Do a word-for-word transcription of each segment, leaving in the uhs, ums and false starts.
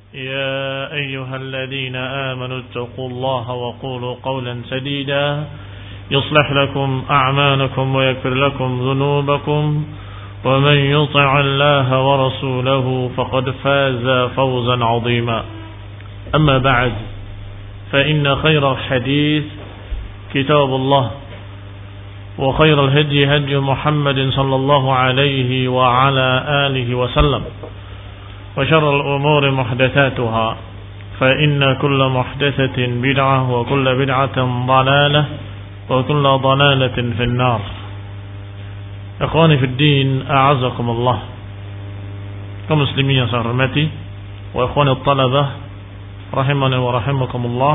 يا أيها الذين آمنوا اتقوا الله وقولوا قولا سديدا يصلح لكم أعمالكم ويغفر لكم ذنوبكم ومن يطع الله ورسوله فقد فاز فوزا عظيما أما بعد فإن خير الحديث كتاب الله وخير الهدي هدي محمد صلى الله عليه وعلى آله وسلم وشر الأمور محدثاتها فإن كل محدثة بدعة وكل بدعة ضلالة وكل ضلالة في النار. إخواني في الدين أعزكم الله كمسلمين سهرمتي وإخواني الطلبة رحمنا ورحمكم الله.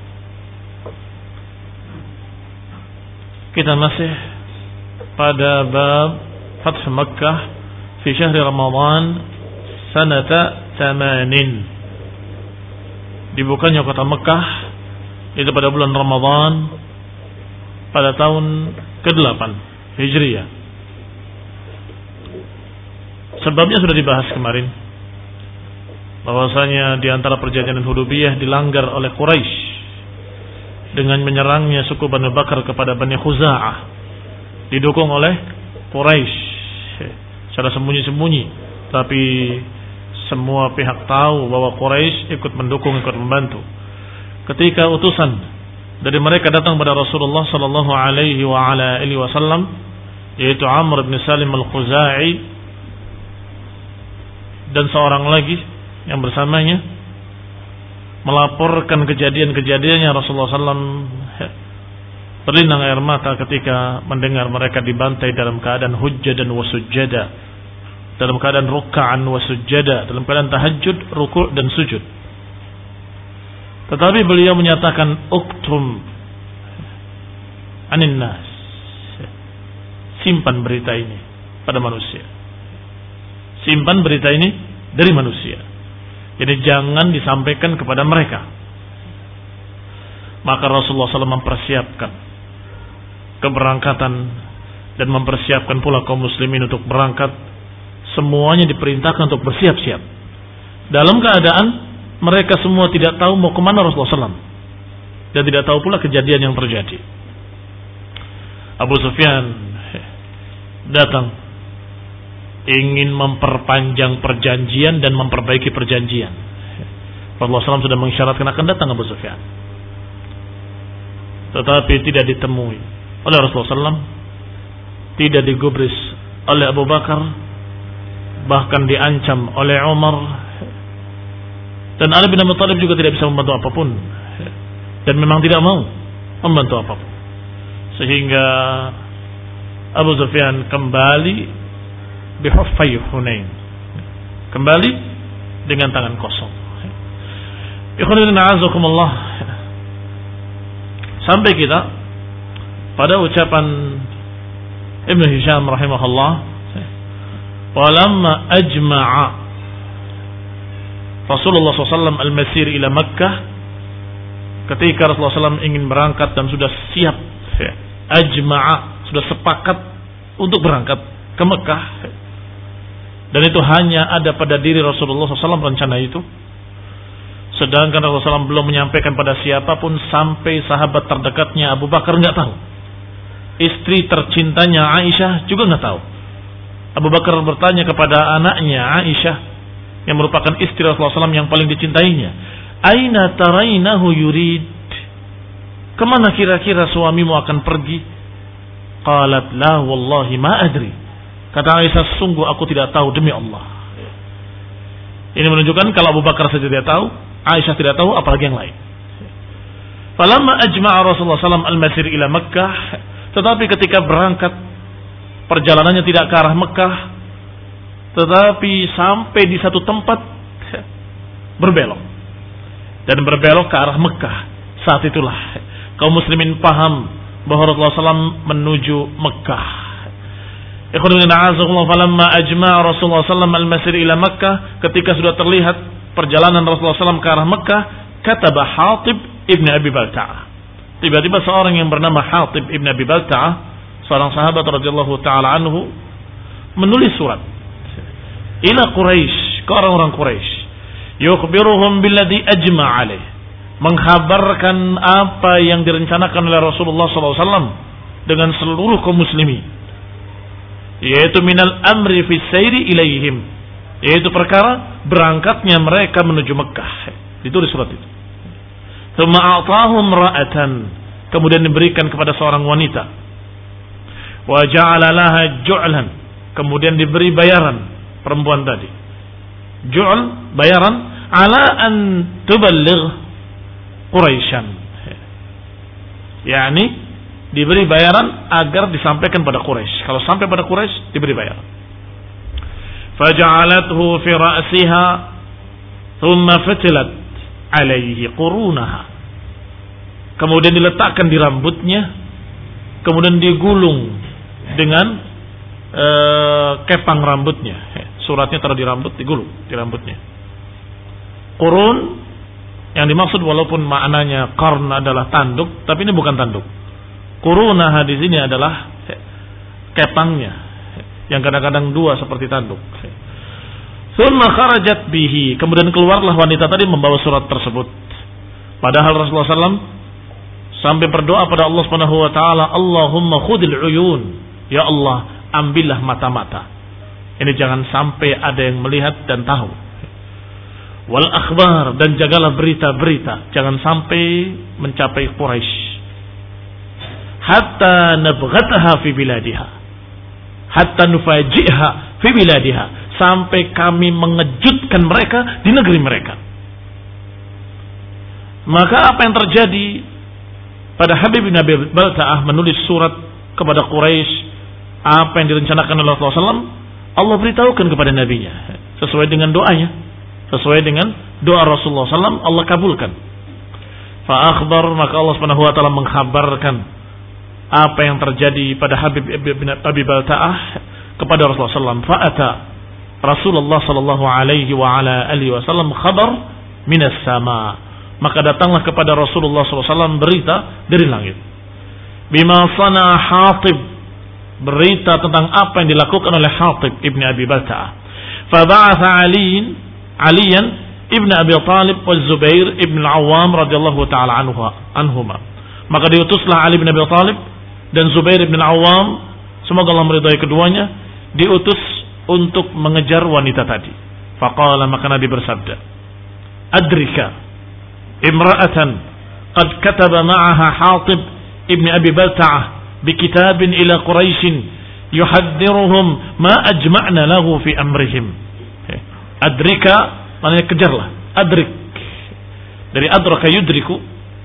Kita masih pada bab Fath Makkah fi syahri Ramadan sanata tamanin. Dibukanya kota Mekah itu pada bulan Ramadan pada tahun kedelapan Hijriah. Sebabnya sudah dibahas kemarin, bahwasanya di antara perjanjian Hudaybiyah dilanggar oleh Quraisy dengan menyerangnya suku Bani Bakar kepada Bani Khuza'ah, didukung oleh Quraisy secara sembunyi-sembunyi, tapi semua pihak tahu bahwa Quraisy ikut mendukung, ikut membantu. Ketika utusan dari mereka datang pada Rasulullah sallallahu alaihi wa ala alihi wasallam, yaitu Amr bin Salim al-Khuzai dan seorang lagi yang bersamanya, melaporkan kejadian-kejadiannya, Rasulullah sallallahu alaihi wasallam berlinang air mata ketika mendengar mereka dibantai dalam keadaan hujjadan wa sujjada, dalam keadaan ruk'an wa sujjada, dalam keadaan tahajud, ruku' dan sujud. Tetapi beliau menyatakan uktum anin nas, simpan berita ini pada manusia, simpan berita ini dari manusia. Jadi jangan disampaikan kepada mereka. Maka Rasulullah sallallahu alaihi wasallam mempersiapkan keberangkatan dan mempersiapkan pula kaum muslimin untuk berangkat. Semuanya diperintahkan untuk bersiap-siap dalam keadaan mereka semua tidak tahu mau kemana Rasulullah sallallahu alaihi wasallam dan tidak tahu pula kejadian yang terjadi. Abu Sufyan datang ingin memperpanjang perjanjian dan memperbaiki perjanjian. Rasulullah sallallahu alaihi wasallam sudah mengisyaratkan akan datang Abu Sufyan, tetapi tidak ditemui oleh Rasulullah sallallahu alaihi wasallam, tidak digubris oleh Abu Bakar, bahkan diancam oleh Umar, dan Ali bin Abi Thalib juga tidak bisa membantu apapun, dan memang tidak mau membantu apapun, sehingga Abu Sufyan kembali bihuffai Hunain, kembali dengan tangan kosong. Ikhwanuddin a'azakumullah, sampai kita pada ucapan Ibnu Hisham rahimahullah, walamma ajma'a Rasulullah sallallahu alaihi wasallam al-masir ila Makkah, ketika Rasulullah sallallahu alaihi wasallam ingin berangkat dan sudah siap, ajma'a, sudah sepakat untuk berangkat ke Mekah, dan itu hanya ada pada diri Rasulullah sallallahu alaihi wasallam rencana itu, sedangkan Rasulullah sallallahu alaihi wasallam belum menyampaikan pada siapapun, sampai sahabat terdekatnya Abu Bakar nggak tahu, istri tercintanya Aisyah juga nggak tahu. Abu Bakar bertanya kepada anaknya Aisyah yang merupakan istri Rasulullah sallallahu alaihi wasallam yang paling dicintainya, aina tarainahu yurid, kemana kira-kira suamimu akan pergi? Qalat la wallahi ma adri, kata Aisyah, sungguh aku tidak tahu demi Allah. Ini menunjukkan kalau Abu Bakar saja tidak tahu, Aisyah tidak tahu, apalagi yang lain. Falamma ajma'a Rasulullah sallallahu alaihi wasallam al-masir ila Makkah, tetapi ketika berangkat perjalanannya tidak ke arah Mekah, tetapi sampai di satu tempat berbelok, dan berbelok ke arah Mekah. Saat itulah kaum muslimin paham bahwa Rasulullah sallallahu alaihi wasallam menuju Mekah. Ikhwanuddin a'azakumullah, falamma ajma'a Rasulullah sallallahu alaihi wasallam al-masir ila Makkah, ketika sudah terlihat perjalanan Rasulullah sallallahu alaihi wasallam ke arah Mekah, kataba Hatib ibn Abi Balta'ah. Tiba-tiba seorang yang bernama Hatib ibn Abi Balta'ah, seorang sahabat radhiyallahu taala anhu, menulis surat ila Quraisy, ke orang-orang Quraisy, yukhbiruhum billadhi ajma' alaih, mengkhabarkan apa yang direncanakan oleh Rasulullah sallallahu alaihi wasallam dengan seluruh kaum muslimin, yaitu minal amri fi sayri ilaihim, yaitu perkara berangkatnya mereka menuju Mekah. Ditulis surat itu. Tsumma a'tahum ra'atan, kemudian diberikan kepada seorang wanita. Wa ja'ala laha ju'lan, kemudian diberi bayaran perempuan tadi. Ju'l, bayaran, ala an tuballigh Quraisyan. Yani diberi bayaran agar disampaikan pada Quraisy. Kalau sampai pada Quraisy diberi bayaran. Faja'alathu fi ra'siha thumma fatilat alaihi qurunaha. Kemudian diletakkan di rambutnya, kemudian digulung dengan uh, kepang rambutnya. Suratnya taruh di rambut, digulung di rambutnya. Qurun yang dimaksud walaupun maknanya qarn adalah tanduk, tapi ini bukan tanduk. Qurunaha di sini adalah kepangnya yang kadang-kadang dua seperti tanduk. Tsumma kharajat bihi, kemudian keluarlah wanita tadi membawa surat tersebut. Padahal Rasulullah sallallahu alaihi wasallam sampai berdoa pada Allah Subhanahu wa taala, Allahumma khudil uyun, ya Allah, ambillah mata-mata. Ini jangan sampai ada yang melihat dan tahu. Wal akhbar, dan jagalah berita-berita, jangan sampai mencapai Quraisy. Hatta nabghataha fi biladiha, hatta nufaji'ha fi biladiha, sampai kami mengejutkan mereka di negeri mereka. Maka apa yang terjadi pada Habib bin Abi Balta'ah menulis surat kepada Quraisy, apa yang direncanakan oleh Rasulullah sallallahu alaihi wasallam, Allah beritahukan kepada nabinya sesuai dengan doanya, sesuai dengan doa Rasulullah sallallahu alaihi wasallam, Allah kabulkan. Fa akhbar, maka Allah Subhanahu wa taala mengkhabarkan apa yang terjadi pada Habib bin Abi Balta'ah kepada Rasulullah sallallahu alaihi wasallam. Fa ata Rasulullah sallallahu alaihi wa ala alihi wasallam khabar minas sama, maka datanglah kepada Rasulullah sallallahu alaihi wasallam berita dari langit. Bima sana Hatib, berita tentang apa yang dilakukan oleh Hatib ibn Abi Balta'ah. Faba'atha Aliin Aliyan ibn Abi Talib wa Zubair ibn Al-Awwam radhiyallahu ta'ala anhuma. Maka diutuslah Ali bin Abi Talib dan Zubair ibn Al-Awwam, semoga Allah meridai keduanya, diutus untuk mengejar wanita tadi. Faqala, maka Nabi bersabda, adrika imra'atan qad kataba ma'aha Hatib ibn Abi Balta'ah bikitabin ila Quraisyin yuhaddiruhum ma ajma'na lahu fi amrihim. Adrika maknanya kejarlah, adrik dari adraka yudriku,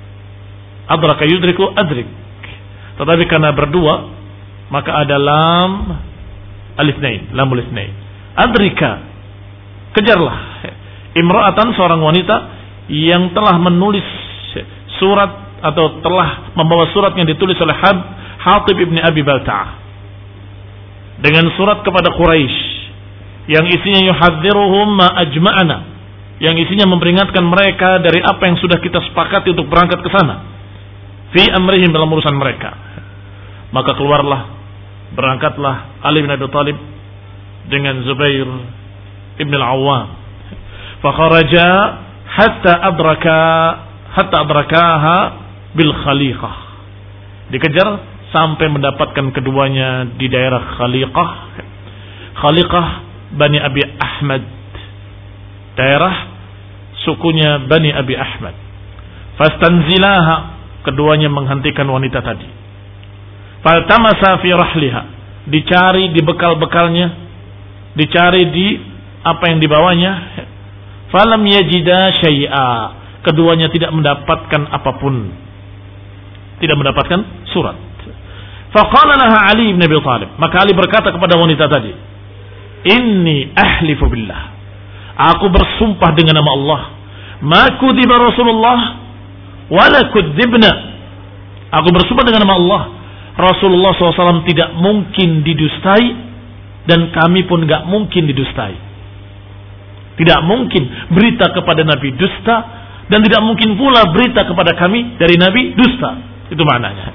adraka yudriku adrik, tetapi karena berdua maka ada lam alifnain, lamul itsnain. Adrika, kejarlah imra'atan, seorang wanita yang telah menulis surat atau telah membawa surat yang ditulis oleh Hatib ibn Abi Balta'ah dengan surat kepada Quraisy yang isinya yuhadziruhum ma ajma'ana, yang isinya memperingatkan mereka dari apa yang sudah kita sepakati untuk berangkat ke sana fi amrihim, dalam urusan mereka. Maka keluarlah, berangkatlah Ali bin Abi Thalib dengan Zubair ibn Al-Awwam. Fa kharaja hatta adraka hatta adrakaha bil Khaliqah. Dikejar sampai mendapatkan keduanya di daerah Khaliqah. Khaliqah Bani Abi Ahmad, daerah sukunya Bani Abi Ahmad. Fastanzilaha, keduanya menghentikan wanita tadi. Faltamasa fi rahliha, dicari di bekal-bekalnya, dicari di apa yang dibawanya. Falam yajida syai'a, keduanya tidak mendapatkan apapun, tidak mendapatkan surat. Faqala laha Ali bin Abi Thalib, maka Ali berkata kepada wanita tadi, inni ahlifu billah, aku bersumpah dengan nama Allah, ma kudziba Rasulullah wala kudzibna, aku bersumpah dengan nama Allah, Rasulullah shallallahu alaihi wasallam tidak mungkin didustai dan kami pun gak mungkin didustai. Tidak mungkin berita kepada Nabi dusta, dan tidak mungkin pula berita kepada kami dari Nabi dusta. Itu maknanya.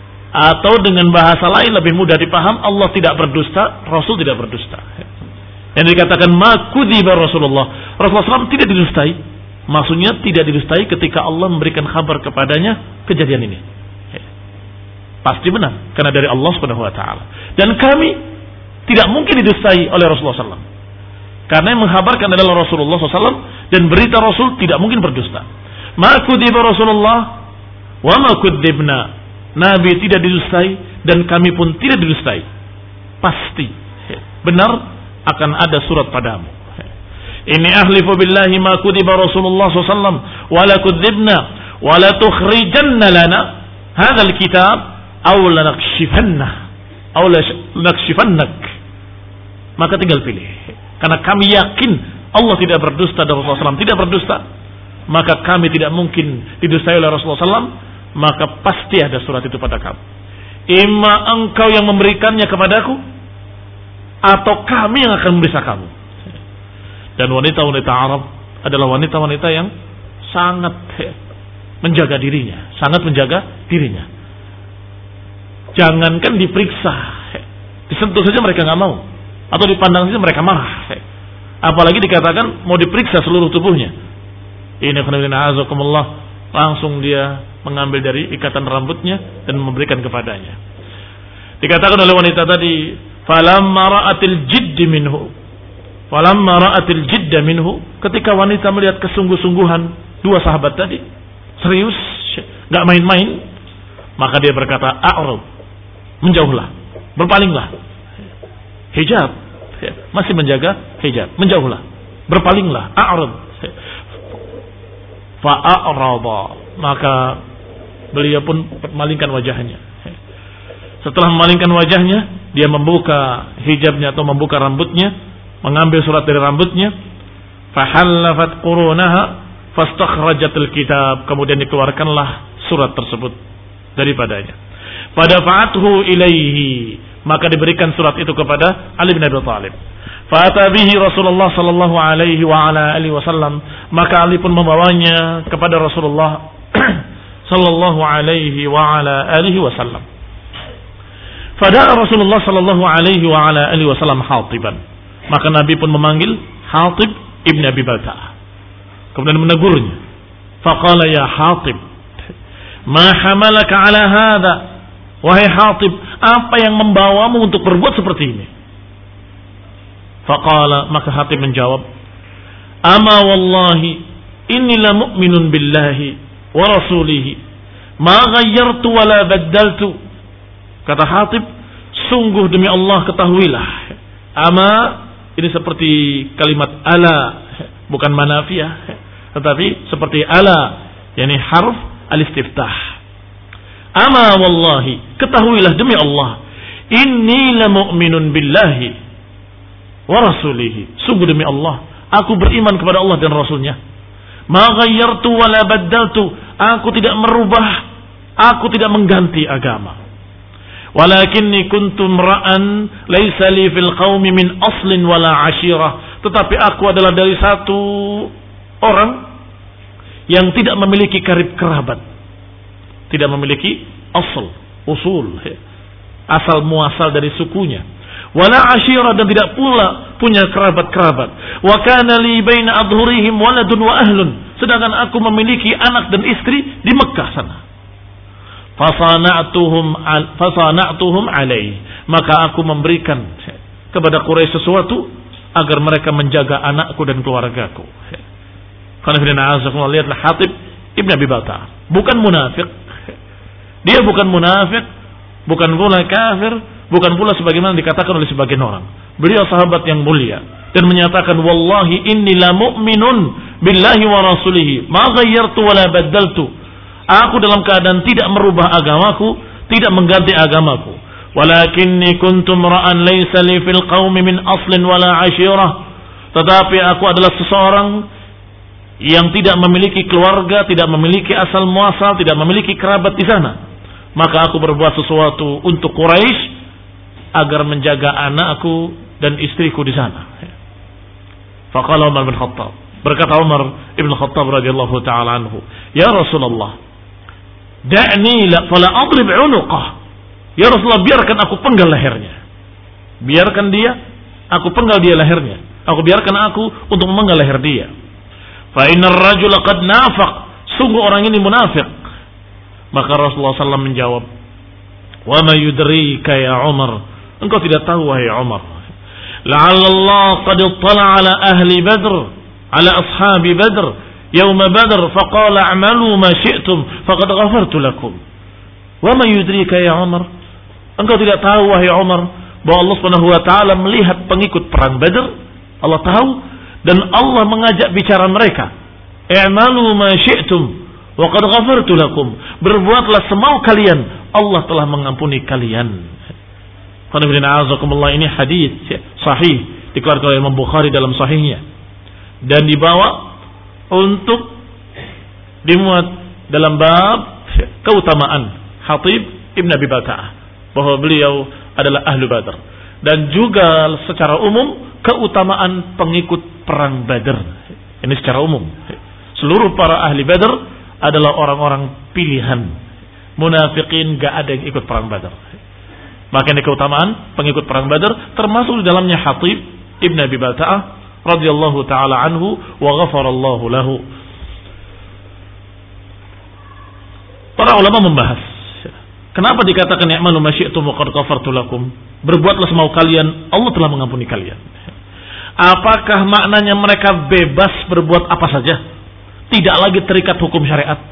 Atau dengan bahasa lain lebih mudah dipaham, Allah tidak berdusta, Rasul tidak berdusta. Yang dikatakan ma kudziba Rasulullah. Rasulullah shallallahu alaihi wasallam tidak didustai. Maksudnya tidak didustai ketika Allah memberikan kabar kepadanya kejadian ini. Pasti benar karena dari Allah Subhanahu wa taala. Dan kami tidak mungkin didustai oleh Rasulullah shallallahu alaihi wasallam. Karena yang menghabarkan adalah Rasulullah shallallahu alaihi wasallam dan berita Rasul tidak mungkin berdusta. Ma kudziba Rasulullah wa ma kudzibna. Nabi tidak didustai dan kami pun tidak didustai. Pasti benar akan ada surat padamu. Ini ahlifu billahi ma kudziba Rasulullah shallallahu alaihi wasallam wa la kudzibna wa la tukhrijanna lana hadzal kitab aw lanakshifanna aw lanakshifannak. Maka tinggal pilih. Karena kami yakin Allah tidak berdusta dan Rasulullah shallallahu alaihi wasallam tidak berdusta, maka kami tidak mungkin didustai oleh Rasulullah shallallahu alaihi wasallam. Maka pasti ada surat itu pada kamu. Imma engkau yang memberikannya kepadaku, atau kami yang akan memeriksa kamu. Dan wanita-wanita Arab adalah wanita-wanita yang sangat menjaga dirinya, sangat menjaga dirinya. Jangankan diperiksa, disentuh saja mereka nggak mau, atau dipandang saja mereka marah. Apalagi dikatakan mau diperiksa seluruh tubuhnya. Ini khairullahi azakumullah, langsung dia mengambil dari ikatan rambutnya dan memberikan kepadanya. Dikatakan oleh wanita tadi, falamma ra'atil jidd minhu, falamma ra'atil jidd minhu, ketika wanita melihat kesungguh-sungguhan dua sahabat tadi, serius, enggak main-main, maka dia berkata, a'rud, menjauhlah, berpalinglah. Hijab, masih menjaga hijab, menjauhlah, berpalinglah, a'rud. Fa'arada, maka beliau pun memalingkan wajahnya. Setelah memalingkan wajahnya, dia membuka hijabnya atau membuka rambutnya, mengambil surat dari rambutnya. Fahallafat qurunaha fastakhrajatil kitab, kemudian dikeluarkanlah surat tersebut daripadanya. Fadafa'athu ilaihi, maka diberikan surat itu kepada Ali bin Abi Thalib. Fa'ata bihi Rasulullah sallallahu alaihi wa ala alihi wasallam, maka Ali pun membawanya kepada Rasulullah sallallahu alaihi wa ala alihi wasallam. Fada'a Rasulullah sallallahu alaihi wa ala alihi wasallam Hatiban, maka Nabi pun memanggil Hatib ibn Abi Balta'ah, kemudian menegurnya. Faqala ya Hatib, ma hamalaka ala hadha, wahai Hatib, apa yang membawamu untuk berbuat seperti ini? Faqala, maka Hatib menjawab, ama wallahi inni la mu'minun billahi wa rasulihi ma ghayyartu wa la baddaltu. Kata Hatib, sungguh demi Allah ketahuilah, ama ini seperti kalimat ala, bukan manafiyah, tetapi seperti ala, yakni harf al-istiftah. Ama wallahi, ketahuilah demi Allah, inni la mu'minun billahi wa rasulihi, sungguh demi Allah aku beriman kepada Allah dan Rasulnya. Ma ghayyartu wa la baddaltu, aku tidak merubah, aku tidak mengganti agama. Walakinni kuntum ra'an laisa li fil qaumi min aslin wala ashirah, tetapi aku adalah dari satu orang yang tidak memiliki karib kerabat, tidak memiliki asal, usul, asal muasal dari sukunya, wala ashirah, dan tidak pula punya kerabat-kerabat. Wa kana li baina adhurihim waladun wa ahlun, sedangkan aku memiliki anak dan istri di Mekah sana. Fasana'tuhum fasana'tuhum alaih, maka aku memberikan kepada Quraisy sesuatu agar mereka menjaga anakku dan keluargaku. Karena lihatlah Hatib ibn Abi Balta'ah, bukan munafik, dia bukan munafik, bukan pula kafir, bukan pula sebagaimana dikatakan oleh sebagian orang. Beliau sahabat yang mulia dan menyatakan, wallahi inni la mu'minun billahi wa rasulihi ma ghayyartu wa la baddaltu, aku dalam keadaan tidak merubah agamaku, tidak mengganti agamaku. Walakinni kuntum ra'an laysa li fil qaumi min aslin wala ashirah, tetapi aku adalah seseorang yang tidak memiliki keluarga, tidak memiliki asal muasal, tidak memiliki kerabat di sana. Maka aku berbuat sesuatu untuk Quraisy agar menjaga anakku dan istriku di sana. Faqala Umar bin Khattab, berkata Umar ibn Khattab radhiyallahu taala anhu, ya Rasulullah, da'ni la fala adrib 'unuqah. Ya Rasulullah, biarkan aku penggal lehernya. Biarkan dia, aku penggal dia lehernya. Aku biarkan aku untuk memenggal leher dia. Fa innar rajula qad nafaq. Sungguh orang ini munafik. Maka Rasulullah sallallahu alaihi wasallam menjawab, wa ma yudrika ya Umar. Engkau tidak tahu wahai Umar. La'alla Allah qad ittala ala ahli Badr, ala ashabi Badr, yawma Badr faqala a'malu ma syi'tum faqad ghafartu lakum. Wa ma yudrika ya Umar. Engkau tidak tahu wahai Umar bahwa Allah Subhanahu wa taala melihat pengikut perang Badr, Allah tahu, dan Allah mengajak bicara mereka, i'malu ma syi'tum wa qad ghafartu lakum. Berbuatlah semau kalian, Allah telah mengampuni kalian. Ini hadis sahih dikeluarkan oleh Imam Bukhari dalam sahihnya dan dibawa untuk dimuat dalam bab keutamaan Hatib Ibn Abi Balta'ah, bahwa beliau adalah ahlu Badr, dan juga secara umum keutamaan pengikut perang Badr. Ini secara umum, seluruh para ahli Badr adalah orang-orang pilihan. Munafikin gak ada yang ikut perang Badr. Maka ini keutamaan pengikut perang Badar, termasuk di dalamnya Hatib Ibn Abi Balta'ah radhiyallahu taala anhu wa ghafarallahu lahu. Para ulama membahas, kenapa dikatakan ya'malu ma syi'tum wa qad ghafartu lakum? Berbuatlah semau kalian, Allah telah mengampuni kalian. Apakah maknanya mereka bebas berbuat apa saja? Tidak lagi terikat hukum syariat?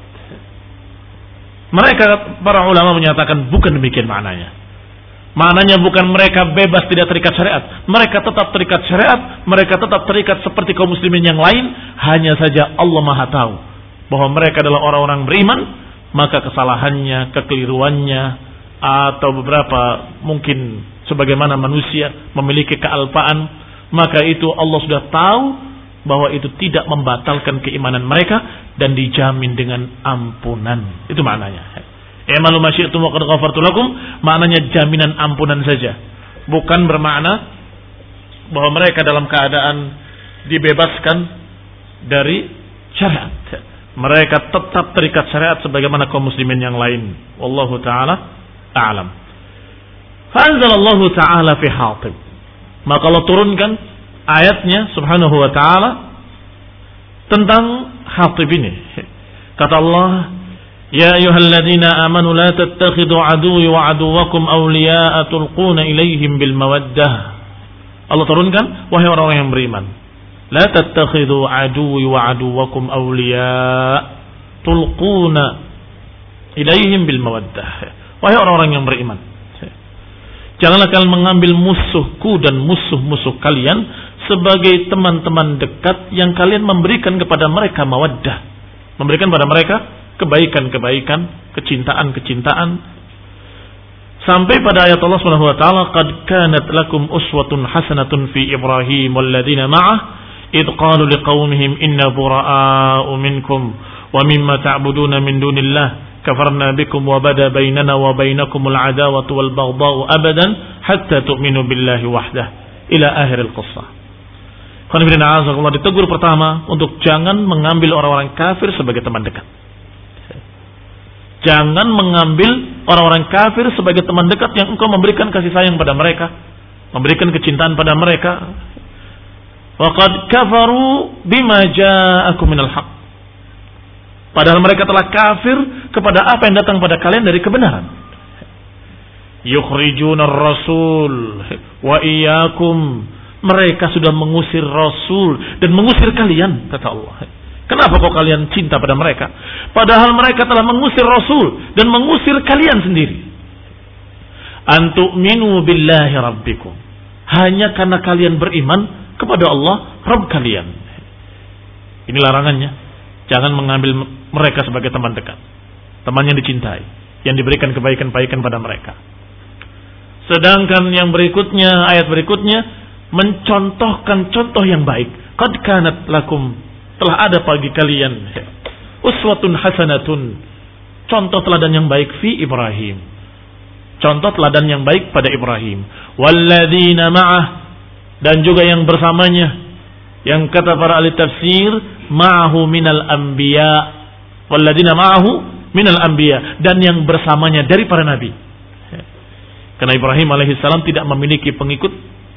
Mereka, para ulama menyatakan bukan demikian maknanya. Maknanya bukan mereka bebas tidak terikat syariat. Mereka tetap terikat syariat. Mereka tetap terikat seperti kaum muslimin yang lain. Hanya saja Allah Maha tahu bahwa mereka adalah orang-orang beriman. Maka kesalahannya, kekeliruannya, atau beberapa mungkin sebagaimana manusia memiliki kealpaan, maka itu Allah sudah tahu bahwa itu tidak membatalkan keimanan mereka dan dijamin dengan ampunan. Itu maknanya. I'malu ma syi'tum wa qad ghafartu lakum, maknanya jaminan ampunan saja. Bukan bermakna bahwa mereka dalam keadaan dibebaskan dari syariat. Mereka tetap terikat syariat sebagaimana kaum muslimin yang lain. Wallahu taala a'lam. Fa anzalallahu ta'ala fi Hatib. Maka Allah turunkan ayatnya subhanahu wa ta'ala tentang Hatib ini. Kata Allah, ya ayyuhalladzina amanu la tattakhidhu aduwwi wa aduwwakum awliya'a tulquna ilaihim bil mawaddah. Allah turunkan, wahai orang-orang yang beriman, la tattakhidhu aduwwi wa aduwwakum awliya'a tulquna ilaihim bil mawaddah. Wahai orang-orang yang beriman, janganlah kalian mengambil musuhku dan musuh-musuh kalian sebagai teman-teman dekat yang kalian memberikan kepada mereka mawaddah, memberikan pada mereka kebaikan-kebaikan, kecintaan-kecintaan, sampai pada ayat Allah Subhanahu wa taala, qad kanat lakum uswatun hasanatun fi Ibrahim walladzina ma'ah id qalu liqaumihim inna bura'a'u minkum wa mimma ta'buduna min dunillah kafarna bikum wa bada bainana wa bainakumul adawatu wal baghdha'u abadan hatta tu'minu billahi wahdah ila akhir al-qissah. Allah ditegur pertama untuk jangan mengambil orang-orang kafir sebagai teman dekat. Jangan mengambil orang-orang kafir sebagai teman dekat yang engkau memberikan kasih sayang pada mereka, memberikan kecintaan pada mereka. Waqad kafaru bima ja'akum minal haqq. Padahal mereka telah kafir kepada apa yang datang pada kalian dari kebenaran. Yukhrijunar rasul wa iyyakum. Mereka sudah mengusir Rasul dan mengusir kalian, kata Allah. Kenapa kok kalian cinta pada mereka? Padahal mereka telah mengusir Rasul dan mengusir kalian sendiri. Antu'minu billahi rabbikum. Hanya karena kalian beriman kepada Allah, Rabb kalian. Ini larangannya. Jangan mengambil mereka sebagai teman dekat, teman yang dicintai, yang diberikan kebaikan-kebaikan pada mereka. Sedangkan yang berikutnya, ayat berikutnya mencontohkan contoh yang baik. Qad kanat lakum, telah ada bagi kalian uswatun hasanatun, contoh teladan yang baik fi Ibrahim, contoh teladan yang baik pada Ibrahim, walladzina ma'ah, dan juga yang bersamanya, yang kata para ahli tafsir ma'ahu minal anbiya, walladzina ma'ahu minal anbiya, dan yang bersamanya dari para nabi. Karena Ibrahim alaihissalam tidak memiliki pengikut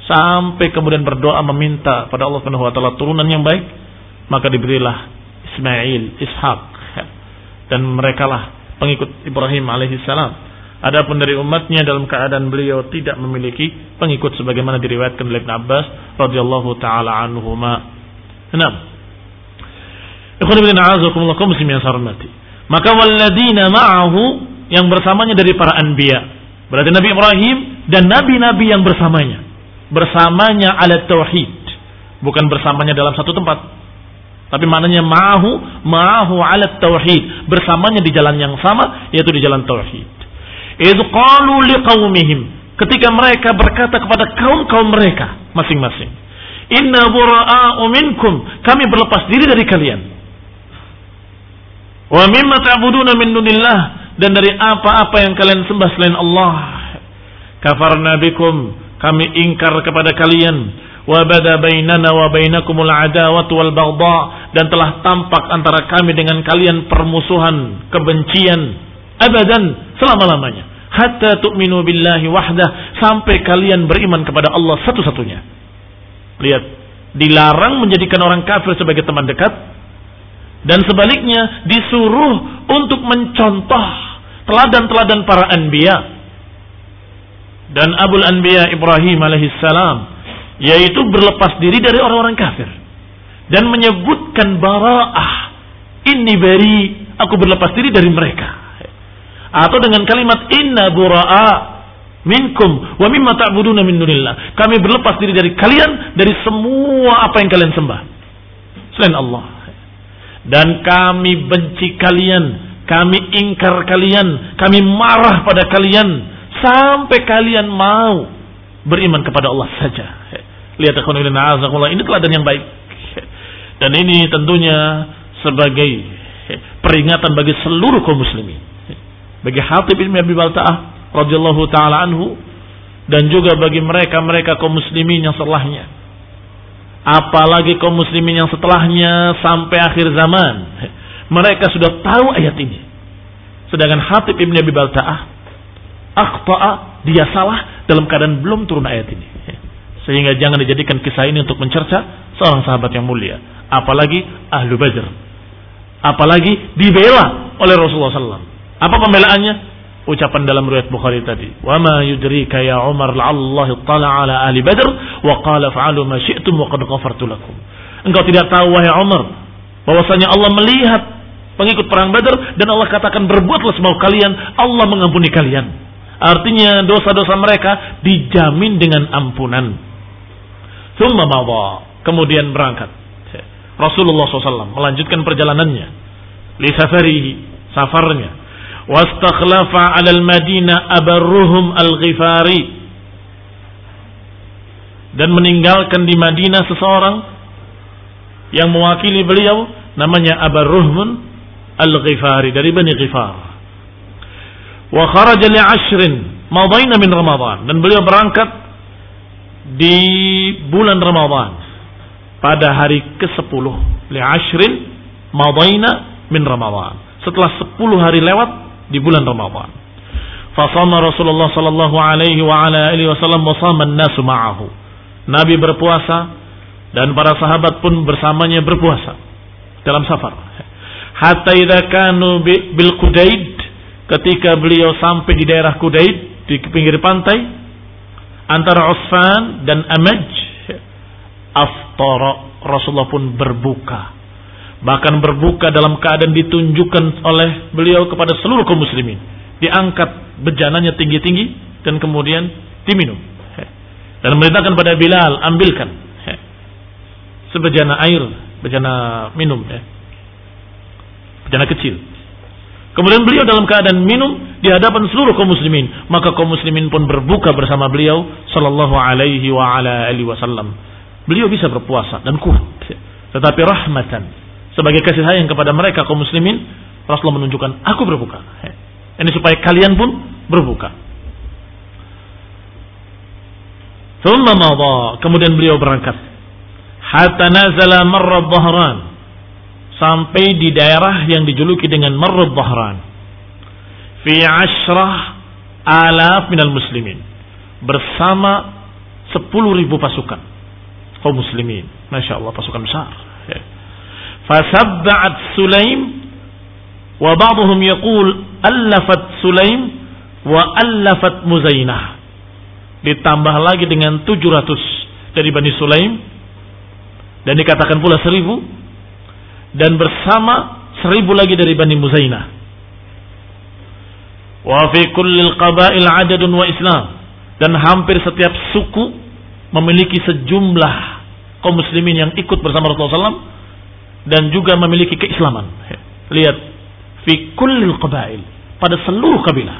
sampai kemudian berdoa meminta pada Allah Subhanahu wa taala turunan yang baik, maka diberilah Ismail, Ishak, dan merekalah pengikut Ibrahim alaihissalam. Adapun dari umatnya dalam keadaan beliau tidak memiliki pengikut sebagaimana diriwayatkan oleh Ibnu Abbas radhiyallahu taala anhuma. Enam. Ikhwan fillah a'azakumullah kaum muslimin yang saya hormati. Maka walladzina ma'ahu, yang bersamanya dari para anbiya, berarti Nabi Ibrahim dan nabi-nabi yang bersamanya. Bersamanya ala tauhid, bukan bersamanya dalam satu tempat. Tapi maknanya ma'ahu, ma'ahu ala tauhid, bersamanya di jalan yang sama, yaitu di jalan tauhid. Idh qalu liqaumihim, ketika mereka berkata kepada kaum-kaum mereka masing-masing, inna bura'a'u minkum, kami berlepas diri dari kalian. Wa mimma ta'buduna min dunillah, dan dari apa-apa yang kalian sembah selain Allah. Kafarna bikum, kami ingkar kepada kalian. Wa bada bainana wa bainakumul adawatu wal baghdha, dan telah tampak antara kami dengan kalian permusuhan, kebencian, abadan, selama-lamanya. Hatta tu'minu billahi wahdah, sampai kalian beriman kepada Allah satu-satunya. Lihat, dilarang menjadikan orang kafir sebagai teman dekat, dan sebaliknya disuruh untuk mencontoh teladan-teladan para anbiya. Dan Abul Anbiya Ibrahim alaihissalam, yaitu berlepas diri dari orang-orang kafir dan menyebutkan bara'ah, inni bari, aku berlepas diri dari mereka. Atau dengan kalimat inna bura'a minkum wa mimma ta'buduna min dunillah, kami berlepas diri dari kalian, dari semua apa yang kalian sembah selain Allah, dan kami benci kalian, kami ingkar kalian, kami marah pada kalian, sampai kalian mau beriman kepada Allah saja. Lihat akhwanillah, ini teladan yang baik, dan ini tentunya sebagai peringatan bagi seluruh kaum muslimin, bagi Hatib bin Abi Balta'ah radhiyallahu taala anhu, dan juga bagi mereka-mereka kaum muslimin yang setelahnya. Apalagi kaum muslimin yang setelahnya sampai akhir zaman, mereka sudah tahu ayat ini. Sedangkan Hatib bin Abi Balta'ah akhta'a, dia salah dalam keadaan belum turun ayat ini. Sehingga jangan dijadikan kisah ini untuk mencerca seorang sahabat yang mulia, apalagi ahlu Badr, apalagi dibela oleh Rasulullah sallallahu alaihi wasallam. Apa pembelaannya? Ucapan dalam riwayat Bukhari tadi, wa ma yudrika ya Umar la'allahu ittala ala ahli Badr wa qala fa'alu ma syi'tum wa qad ghafartu lakum. Engkau tidak tahu wahai Umar, bahwasanya Allah melihat pengikut perang Badar dan Allah katakan berbuatlah semau kalian, Allah mengampuni kalian. Artinya dosa-dosa mereka dijamin dengan ampunan. Tsumma madha, kemudian berangkat Rasulullah shallallahu alaihi wasallam melanjutkan perjalanannya, li safarihi, safarnya. Wastakhlafa 'ala al-Madinah Abarruhum al-Ghifari, dan meninggalkan di Madinah seseorang yang mewakili beliau, namanya Abarruhum al-Ghifari dari Bani Ghifar. Wa kharaja li 'ashrin madaina min Ramadan, dan beliau berangkat di bulan Ramadan pada hari kesepuluh, li 'ashrin madaina min Ramadan, setelah sepuluh hari lewat di bulan Ramadan. Fasama Rasulullah sallallahu alaihi wa ala alihi wasallam wa sama an-nasu ma'ahu. Nabi berpuasa dan para sahabat pun bersamanya berpuasa dalam safar. Hatta idza kanu bil Qudaid, ketika beliau sampai di daerah Qudaid di pinggir pantai antara Usfan dan Amaj, aftara, Rasulullah pun berbuka. Bahkan berbuka dalam keadaan ditunjukkan oleh beliau kepada seluruh kaum muslimin. Diangkat bejananya tinggi-tinggi dan kemudian diminum. Dan memerintahkan pada Bilal, ambilkan sebejana air, bejana minum, bejana kecil. Kemudian beliau dalam keadaan minum di hadapan seluruh kaum muslimin. Maka kaum muslimin pun berbuka bersama beliau sallallahu alaihi wa ala alihi wasallam. Beliau bisa berpuasa dan kuat, tetapi rahmatan, sebagai kasih sayang kepada mereka kaum muslimin, Rasulullah menunjukkan, aku berbuka. Ini supaya kalian pun berbuka. Thumma madha, kemudian beliau berangkat. Hatta nazala Marrad Dhahran, sampai di daerah yang dijuluki dengan Marrad Dhahran. Fi ashrah alaf minal muslimin, bersama sepuluh ribu pasukan kaum muslimin. Masya Allah, pasukan besar. Fasabba'at Sulaim wa ba'duhum yaqul allafat Sulaim wa allafat Muzainah. Ditambah lagi dengan tujuh ratus dari Bani Sulaim, dan dikatakan pula seribu, dan bersama seribu lagi dari Bani Muzainah. Wa fi kullil qabail adadun wa Islam, dan hampir setiap suku memiliki sejumlah kaum muslimin yang ikut bersama Rasulullah shallallahu alaihi wasallam dan juga memiliki keislaman. Lihat, fi kullil qabail, pada seluruh kabilah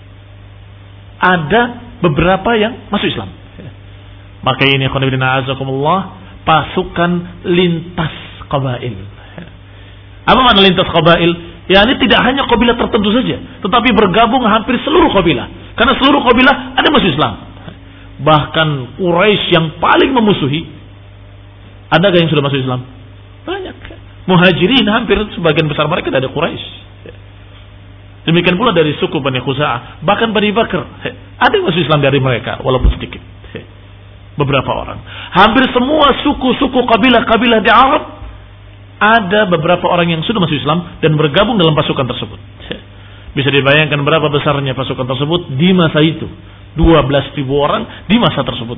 ada beberapa yang masuk Islam. Maka ini khonibina azakumullah, pasukan lintas qabail. Apa makna lintas qabail? Ya, ini tidak hanya kabilah tertentu saja, tetapi bergabung hampir seluruh kabilah. Karena seluruh kabilah ada masuk Islam. Bahkan Quraisy yang paling memusuhi, ada gak yang sudah masuk Islam? Banyak. Muhajirin hampir sebagian besar mereka dari Quraisy. Demikian pula dari suku Bani Khuza'ah, bahkan Bani Bakar, ada yang masuk Islam dari mereka, walaupun sedikit. Beberapa orang. Hampir semua suku-suku kabilah-kabilah di Arab, ada beberapa orang yang sudah masuk Islam dan bergabung dalam pasukan tersebut. Bisa dibayangkan berapa besarnya pasukan tersebut di masa itu. dua belas ribu orang di masa tersebut.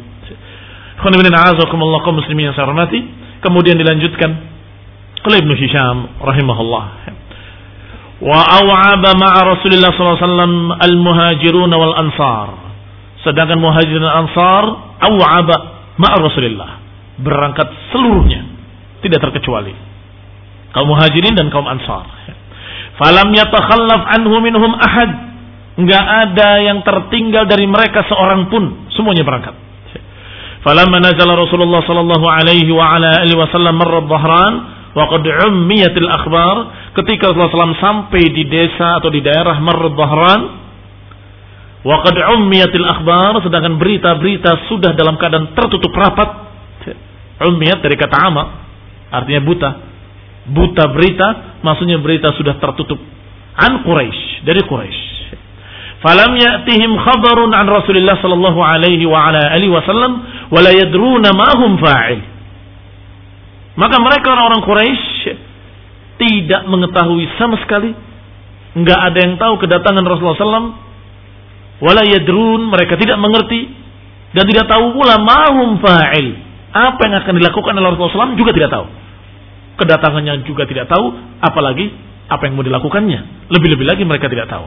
Kaum muslimin yang saya hormati. Kemudian dilanjutkan oleh Ibnu Hisham rahimahullah. Wa aw'aba ma'a Rasulillah sallallahu alaihi wasallam al-muhajirun wal ansar. Sedangkan muhajirin dan ansar aw'aba ma'a Rasulillah, berangkat seluruhnya, tidak terkecuali kaum muhajirin dan kaum ansar. Falam yatakhallaf anhu minhum ahad, enggak ada yang tertinggal dari mereka seorang pun, semuanya berangkat. Falamma nazala Rasulullah sallallahu alaihi wa ala alihi wasallam marra dhahran wa qad ummiyatil akhbar, ketika Rasulullah sallallahu alaihi wasallam sampai di desa atau di daerah Marra Dhahran, wa qad ummiyatil akhbar, sedangkan berita-berita sudah dalam keadaan tertutup rapat. Ummiyat dari kata ama, artinya buta. Buta berita, maksudnya berita sudah tertutup. An Quraisy, dari Quraisy. Falam ya'tihim khabarun an Rasulillah sallallahu alaihi wa ala alihi wasallam wa la yadruna ma hum fa'il. Maka mereka orang-orang Quraisy tidak mengetahui sama sekali, enggak ada yang tahu kedatangan Rasulullah sallallahu alaihi wasallam. Wala yadrun, mereka tidak mengerti dan tidak tahu pula mahum fa'il, apa yang akan dilakukan oleh Rasulullah sallallahu alaihi wasallam juga tidak tahu. Kedatangannya juga tidak tahu, apalagi apa yang mau dilakukannya. Lebih-lebih lagi mereka tidak tahu.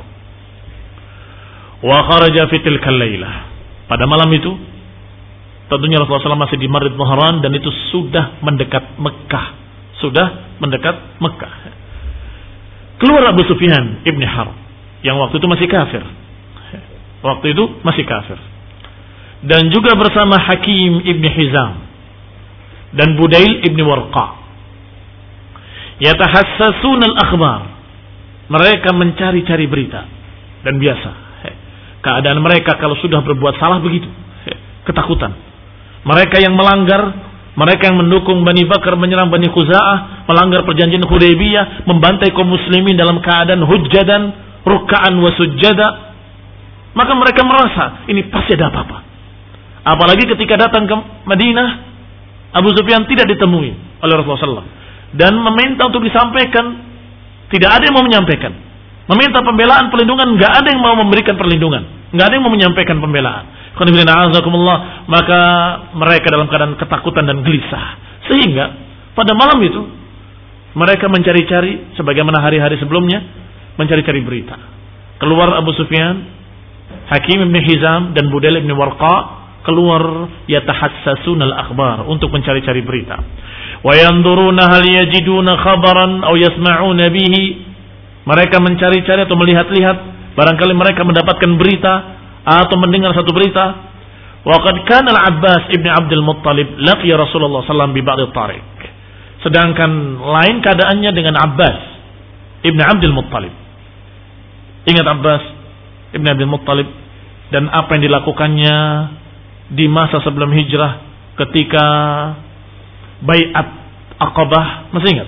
Wa kharaja fi tilkal lailah, pada malam itu tentunya Rasulullah sallallahu alaihi wasallam masih di Marra Dhahran dan itu sudah mendekat Mekah. Sudah mendekat Mekah. Keluar Abu Sufyan ibn Harb yang waktu itu masih kafir. Waktu itu masih kafir. Dan juga bersama Hakim ibn Hizam dan Budail ibn Warqa. Yatahassasun al-akhbar. Mereka mencari-cari berita. Dan biasa, keadaan mereka kalau sudah berbuat salah begitu. Ketakutan. Mereka yang melanggar, mereka yang mendukung Bani Bakar menyerang Bani Khuza'ah, melanggar perjanjian Hudaybiyah, membantai kaum muslimin dalam keadaan hujjadan, ruk'an wa sujjada, maka mereka merasa ini pasti ada apa-apa. Apalagi ketika datang ke Madinah, Abu Sufyan tidak ditemui oleh Rasulullah sallallahu alaihi wasallam dan meminta untuk disampaikan, tidak ada yang mau menyampaikan. Meminta pembelaan, perlindungan, enggak ada yang mau memberikan perlindungan, enggak ada yang mau menyampaikan pembelaan. Maka mereka dalam keadaan ketakutan dan gelisah. Sehingga pada malam itu mereka mencari-cari sebagaimana hari-hari sebelumnya, mencari-cari berita. Keluar Abu Sufyan, Hakim ibn Hizam dan Budail ibn Warqa, keluar yatahassasun al-akhbar, untuk mencari-cari berita. Wa yanzuruna hal yajiduna khabaran aw yasma'una bihi. Mereka mencari-cari atau melihat-lihat, barangkali mereka mendapatkan berita atau mendengar satu berita. Wa qad kana al-Abbas ibn Abdul Muttalib laqiya Rasulullah sallallahu alaihi wasallam bi ba'd at-tariq. Sedangkan lain keadaannya dengan Abbas ibn Abdul Muttalib. Ingat Abbas ibn Abdul Muttalib dan apa yang dilakukannya di masa sebelum hijrah ketika Bai'at Aqabah, masih ingat?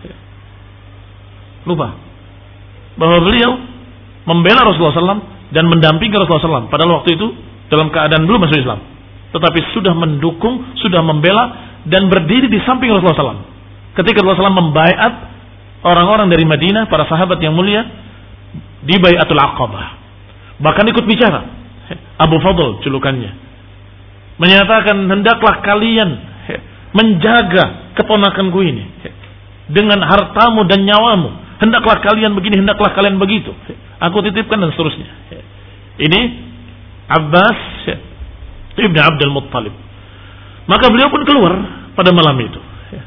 Lupa bahwa beliau membela Rasulullah sallallahu alaihi wasallam dan mendampingi Rasulullah sallallahu alaihi wasallam padahal waktu itu dalam keadaan belum masuk Islam. tetapi sudah mendukung, sudah membela dan berdiri di samping Rasulullah shallallahu alaihi wasallam. Ketika Rasulullah shallallahu alaihi wasallam membaiat orang-orang dari Madinah, para sahabat yang mulia di Baiatul Aqabah. Bahkan ikut bicara. Abu Fadl julukannya. Menyatakan, hendaklah kalian menjaga keponakanku ini dengan hartamu dan nyawamu. Hendaklah kalian begini, hendaklah kalian begitu. Aku titipkan dan seterusnya. Ini Abbas Ibn Abdul Muttalib. Maka beliau pun keluar pada malam itu.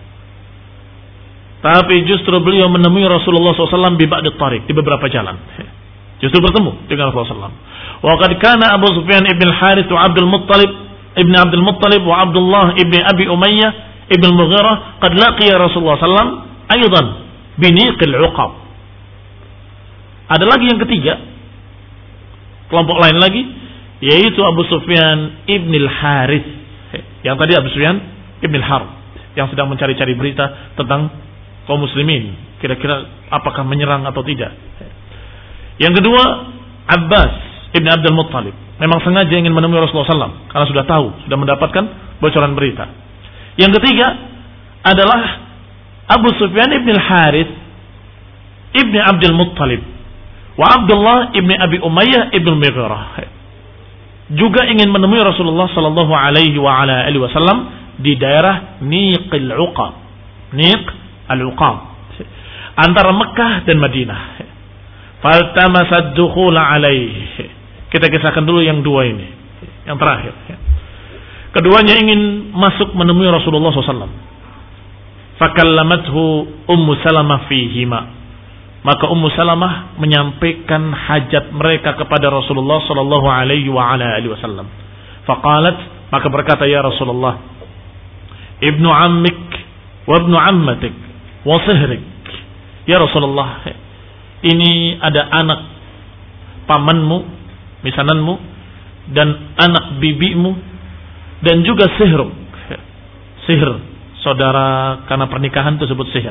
Tapi justru beliau menemui Rasulullah shallallahu alaihi wasallam di ba'd at-tariq, di beberapa jalan. Justru bertemu dengan Rasulullah shallallahu alaihi wasallam. Wa qad kana Abu Sufyan ibn al-Harith wa Abdul Muttalib ibn Abdul Muttalib wa Abdullah ibn Abi Umayyah ibn al-Mughirah qad laqiya Rasulullah shallallahu alaihi wasallam aidan biniqil uqab. Ada lagi yang ketiga, kelompok lain lagi, yaitu Abu Sufyan ibn al-Harith. Yang tadi Abu Sufyan ibn al-Harith yang sedang mencari-cari berita tentang kaum muslimin, kira-kira apakah menyerang atau tidak. Yang kedua, Abbas ibn Abdul Muttalib, memang sengaja ingin menemui Rasulullah shallallahu alaihi wasallam karena sudah tahu, sudah mendapatkan bocoran berita. Yang ketiga adalah Abu Sufyan ibn al-Harith ibn Abdul Muttalib wa Abdullah ibn Abi Umayyah ibn Mughirah juga ingin menemui Rasulullah sallallahu alaihi wa ala alihi wasallam di daerah Niqil Uqab. Niq al-Uqab antara Mekah dan Madinah. Faltamasad dukhula alaihi. Kita kisahkan dulu yang dua ini, yang terakhir. Keduanya ingin masuk menemui Rasulullah sallallahu alaihi wasallam. Fakallamathu Ummu Salamah fihima. Maka Ummu Salamah menyampaikan hajat mereka kepada Rasulullah sallallahu alaihi wa ala alihi wasallam. Faqalat, maka berkata, ya Rasulullah, ibnu ammik wa ibnu ammatik wa sihrik. Ya Rasulullah, ini ada anak pamanmu, misananmu, dan anak bibimu, dan juga sihruk. Sihir, saudara karena pernikahan tersebut sihir.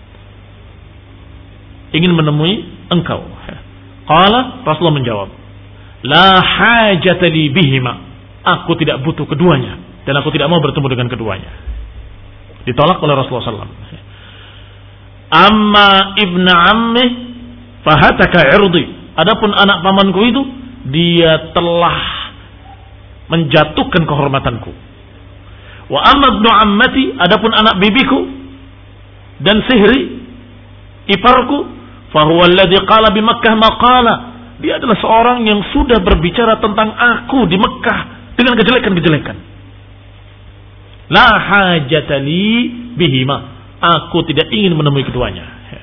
Ingin menemui engkau. Qala, Rasulullah menjawab, la hajata li bihima. Aku tidak butuh keduanya dan aku tidak mau bertemu dengan keduanya. Ditolak oleh Rasulullah sallallahu alaihi wasallam. Amma ibnu ammi fahataka irdi. Adapun anak pamanku itu, dia telah menjatuhkan kehormatanku. Wa amma ibnu ammati, adapun anak bibiku dan sihri iparku, fahuwa alladhi qala bi Makkah maqala. Dia adalah seorang yang sudah berbicara tentang aku di Mekah dengan kejelekan-kejelekan. La hajata li bihima. Aku tidak ingin menemui keduanya.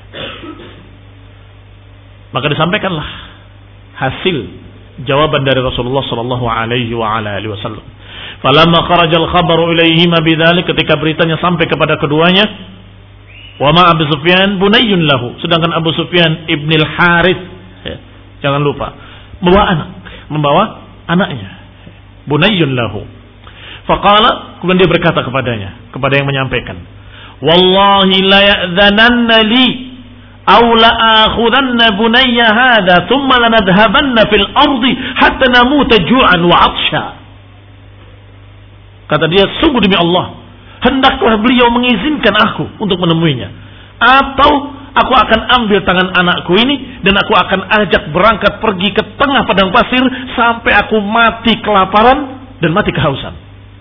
Maka disampaikanlah hasil jawaban dari Rasulullah sallallahu alaihi wa ala alihi wasallam. Falamma kharaja al-khabaru ilaihima bidzalik, ketika beritanya sampai kepada keduanya, wa ma Abu Sufyan bunayyun lahu, sedangkan Abu Sufyan ibn al-Harith, ya, jangan lupa, membawa anak, membawa anaknya, bunayyun lahu. Faqala, kemudian dia berkata kepadanya, kepada yang menyampaikan, wallahi la ya'dhananna li aw la akhudanna bunayya hadha thumma lanadhhabanna fil ardi hatta namuta ju'an wa 'atsha. Kata dia, sungguh demi Allah, hendaklah beliau mengizinkan aku untuk menemuinya, atau aku akan ambil tangan anakku ini dan aku akan ajak berangkat pergi ke tengah padang pasir sampai aku mati kelaparan dan mati kehausan.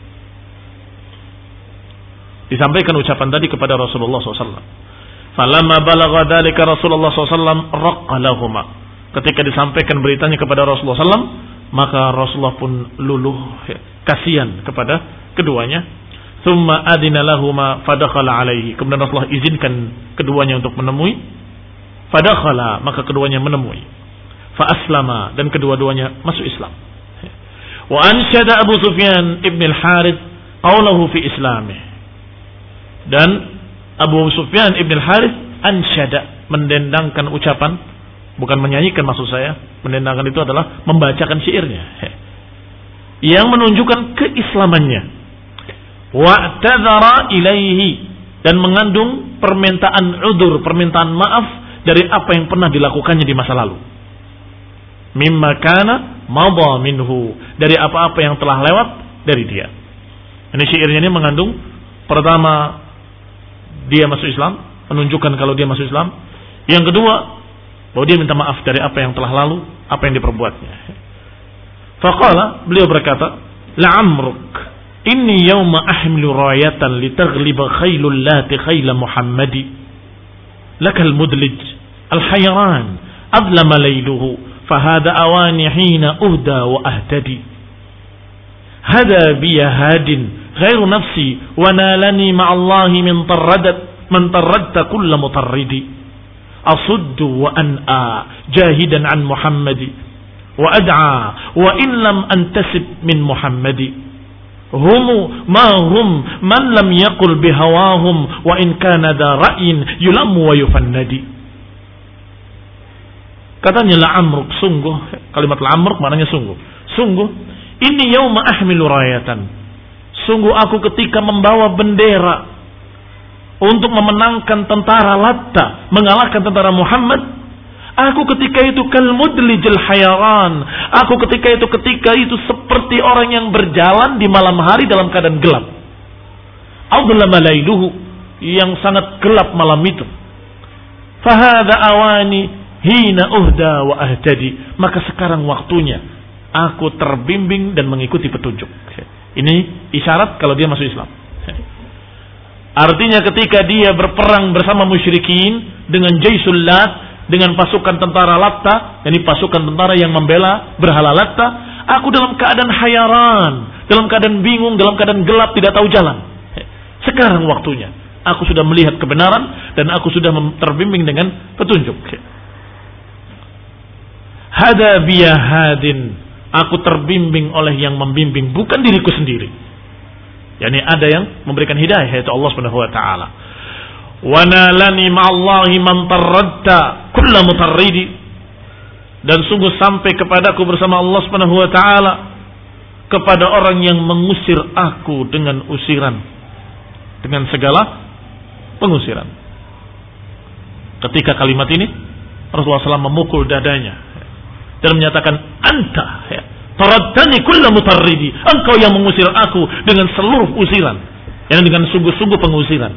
Disampaikan ucapan tadi kepada Rasulullah shallallahu alaihi wasallam. Falamma balagha dzalika Rasulullah shallallahu alaihi wasallam raqqa lahuma. Ketika disampaikan beritanya kepada Rasulullah shallallahu alaihi wasallam, maka Rasulullah pun luluh, ya, kasihan kepada keduanya. Thumma adina lahuma fadakhala alaihi. Kemudian Rasulullah izinkan keduanya untuk menemui. Fadakhala, maka keduanya menemui. Fa aslama, dan kedua-duanya masuk Islam. Wa ansyada Abu Sufyan ibn al-Harith qawlahu fi islamih. Dan Abu Sufyan ibn al-Harith ansyada, mendendangkan ucapan, bukan menyanyikan maksud saya. Mendendangkan itu adalah membacakan syairnya, yang menunjukkan keislamannya. Wa'tadzara ilaihi, dan mengandung permintaan udzur, permintaan maaf dari apa yang pernah dilakukannya di masa lalu. Mimma kana madha minhu, dari apa-apa yang telah lewat dari dia. Ini syairnya ini mengandung pertama dia masuk Islam, menunjukkan kalau dia masuk Islam. Yang kedua, bahwa dia minta maaf dari apa yang telah lalu, apa yang diperbuatnya. Faqala, beliau berkata, la'amruk inni yawma ahmilu rayatan litaghliba khailul lati khayla Muhammadi lakal mudlij al-hayran adlama layluhu fahada awani hina uhda wa ahtadi hada biya hadin ghairu nafsi wa nalani ma'allahi min tarradat man tarradta kulla mutarridi asuddu wa an'a jahidan an Muhammadi wa ad'a wa in lam antasib min Muhammadi hum ma hum man lam yaqul bihawahum wa in kana da ra'yin yulamu wa yufannadi. Katanya la'amruk, sungguh, kalimat la'amruk maknanya sungguh. Sungguh, ini yauma ahmilu rayatan. Sungguh aku ketika membawa bendera untuk memenangkan tentara Latta, mengalahkan tentara Muhammad. Aku ketika itu kal mudlijil hayaran. Aku ketika itu ketika itu seperti orang yang berjalan di malam hari dalam keadaan gelap. Adlama lailuhu, yang sangat gelap malam itu. Fahada awani hina uhda wa ahtadi. Maka sekarang waktunya aku terbimbing dan mengikuti petunjuk. Ini isyarat kalau dia masuk Islam. Artinya ketika dia berperang bersama musyrikin dengan Jaisul Lat, dengan pasukan tentara Latta, yakni pasukan tentara yang membela berhala Latta, aku dalam keadaan hayaran, dalam keadaan bingung, dalam keadaan gelap, tidak tahu jalan. Sekarang waktunya, aku sudah melihat kebenaran dan aku sudah terbimbing dengan petunjuk. Hada biya hadin, aku terbimbing oleh yang membimbing, bukan diriku sendiri. yakni ada yang memberikan hidayah, yaitu Allah Subhanahu wa taala. Wa nalani ma'allahi man tarradta kulla mutarridi, dan sungguh sampai kepadaku bersama Allah Subhanahu wa taala kepada orang yang mengusir aku dengan usiran, dengan segala pengusiran. Ketika kalimat ini Rasulullah shallallahu alaihi wasallam memukul dadanya dan menyatakan, anta ya, taraddani kulla mutarridi, engkau yang mengusir aku dengan seluruh usiran, yang dengan sungguh-sungguh pengusiran.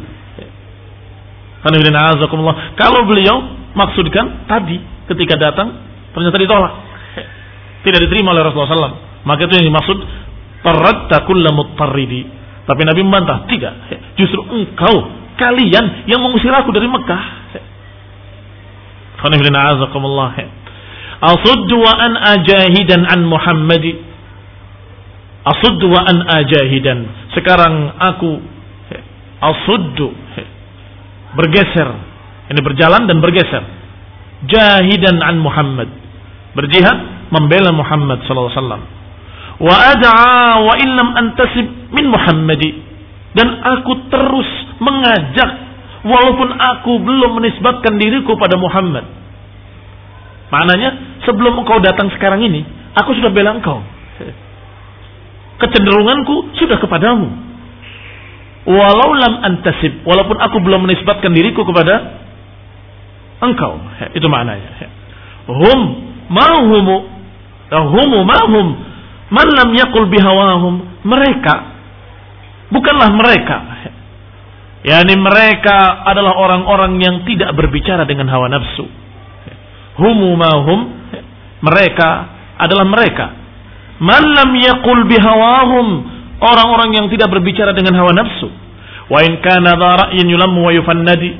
Kalau beliau maksudkan tadi ketika datang ternyata ditolak, tidak diterima oleh Rasulullah shallallahu alaihi wasallam, maka itu yang dimaksud taradda kulla mutarridi. Tapi Nabi membantah, tidak, justru engkau, kalian yang mengusir aku dari Mekah. Asuddu wa an ajahidan an Muhammadi, asuddu wa an ajahidan. Sekarang aku asuddu, bergeser, ini berjalan dan bergeser. Jahidan an Muhammad, berjihad membela Muhammad sallallahu alaihi wasallam. Wa ad'a wa illam antasib min Muhammadi, dan aku terus mengajak walaupun aku belum menisbatkan diriku pada Muhammad. Maknanya sebelum engkau datang sekarang ini, aku sudah bela engkau. Kecenderunganku sudah kepadamu. Walau lam antasib, walaupun aku belum menisbatkan diriku kepada engkau. Itu maknanya. Hum mahum, humu mahum, man lam yaqul bihawahum. Mereka bukanlah mereka. yakni mereka adalah orang-orang yang tidak berbicara dengan hawa nafsu. Humu mahum, mereka adalah mereka. Man lam yaqul bihawahum, orang-orang yang tidak berbicara dengan hawa nafsu. Wa in kana dha ra'yin yulammu wa yufannadi,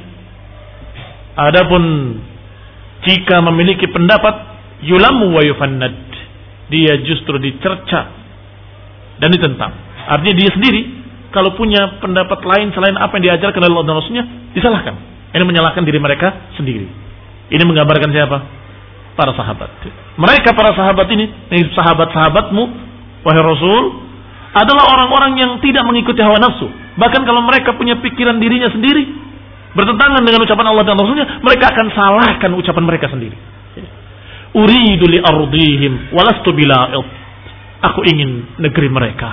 adapun jika memiliki pendapat yulammu wa yufannad, dia justru dicerca dan ditentang. Artinya dia sendiri kalau punya pendapat lain selain apa yang diajarkan oleh Allah dan Rasulnya, disalahkan. Ini menyalahkan diri mereka sendiri. Ini menggambarkan siapa? Para sahabat. Mereka para sahabat ini, sahabat-sahabatmu wahai Rasul, adalah orang-orang yang tidak mengikuti hawa nafsu. Bahkan kalau mereka punya pikiran dirinya sendiri bertentangan dengan ucapan Allah dan Rasulnya, mereka akan salahkan ucapan mereka sendiri. Uridu li ardihim walastu bila'id, aku ingin negeri mereka.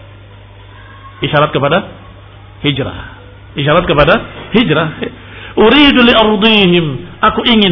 Isyarat kepada hijrah. Isyarat kepada hijrah. Uridu li ardihim, aku ingin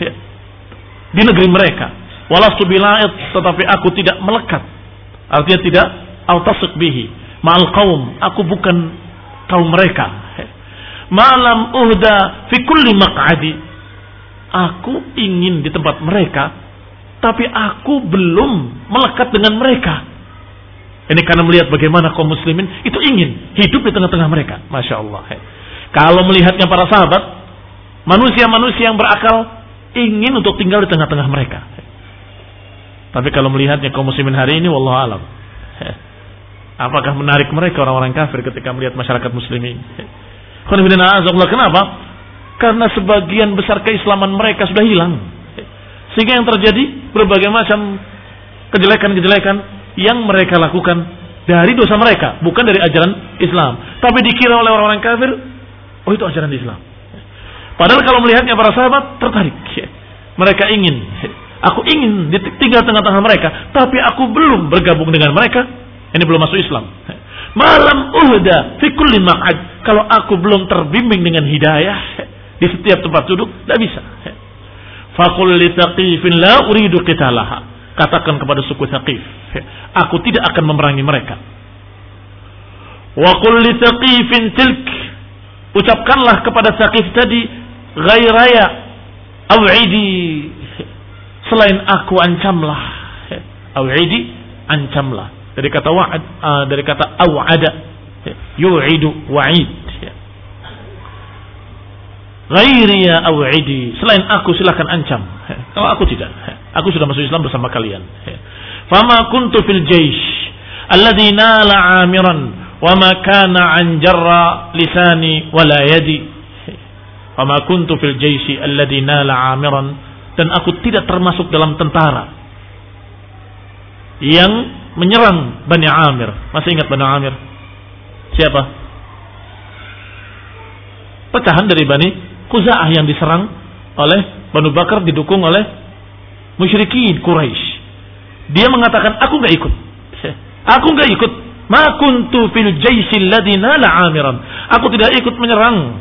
di negeri mereka. Walastu bila'id, tetapi aku tidak melekat. Artinya tidak autasuk bihi, Ma'al qaum, aku bukan kaum mereka. Malam uhda fi kulli maq'adi. Aku ingin di tempat mereka, tapi aku belum melekat dengan mereka. Ini karena melihat bagaimana kaum muslimin itu ingin hidup di tengah-tengah mereka. Masya Allah. Kalau melihatnya para sahabat, manusia-manusia yang berakal ingin untuk tinggal di tengah-tengah mereka. Tapi kalau melihatnya kaum muslimin hari ini, wallahu alam, apakah menarik mereka orang-orang kafir ketika melihat masyarakat muslimin? Kenapa? Karena sebagian besar keislaman mereka sudah hilang. Sehingga yang terjadi berbagai macam kejelekan-kejelekan yang mereka lakukan dari dosa mereka, bukan dari ajaran Islam. Tapi dikira oleh orang-orang kafir, oh itu ajaran Islam. Padahal kalau melihatnya para sahabat tertarik. Mereka ingin, aku ingin tinggal tengah-tengah mereka, tapi aku belum bergabung dengan mereka. Ini belum masuk Islam. Malam uhda fi kulli maq'ad. Kalau aku belum terbimbing dengan hidayah di setiap tempat duduk, tidak bisa. Faqul li Thaqifin la uridu qitalaha. Katakan kepada suku Thaqif, aku tidak akan memerangi mereka. Wa qul li Thaqifin tilk. Ucapkanlah kepada Thaqif tadi, ghairaya aw'idi, selain aku ancamlah. Aw'idi, ancamlah. Dari kata wa'ad, uh, dari kata aw'ada, yu'idu wa'id. Ghairiya aw'idi, selain aku silakan ancam. Kalau aku tidak, aku sudah masuk Islam bersama kalian. Fama kuntu fil jaysh alladhi nala 'amiran wa ma kana 'an jarra lisani wala yadi. Fama kuntu fil jaysh alladhi nala 'amiran, dan aku tidak termasuk dalam tentara yang menyerang Bani Amir. Masih ingat Bani Amir? Siapa? Pecahan dari Bani Khuza'ah yang diserang oleh Banu Bakar, didukung oleh musyrikin Quraisy. Dia mengatakan, aku enggak ikut. Aku enggak ikut. Ma kuntu fil jaysil ladzi nala 'amiran. Aku tidak ikut menyerang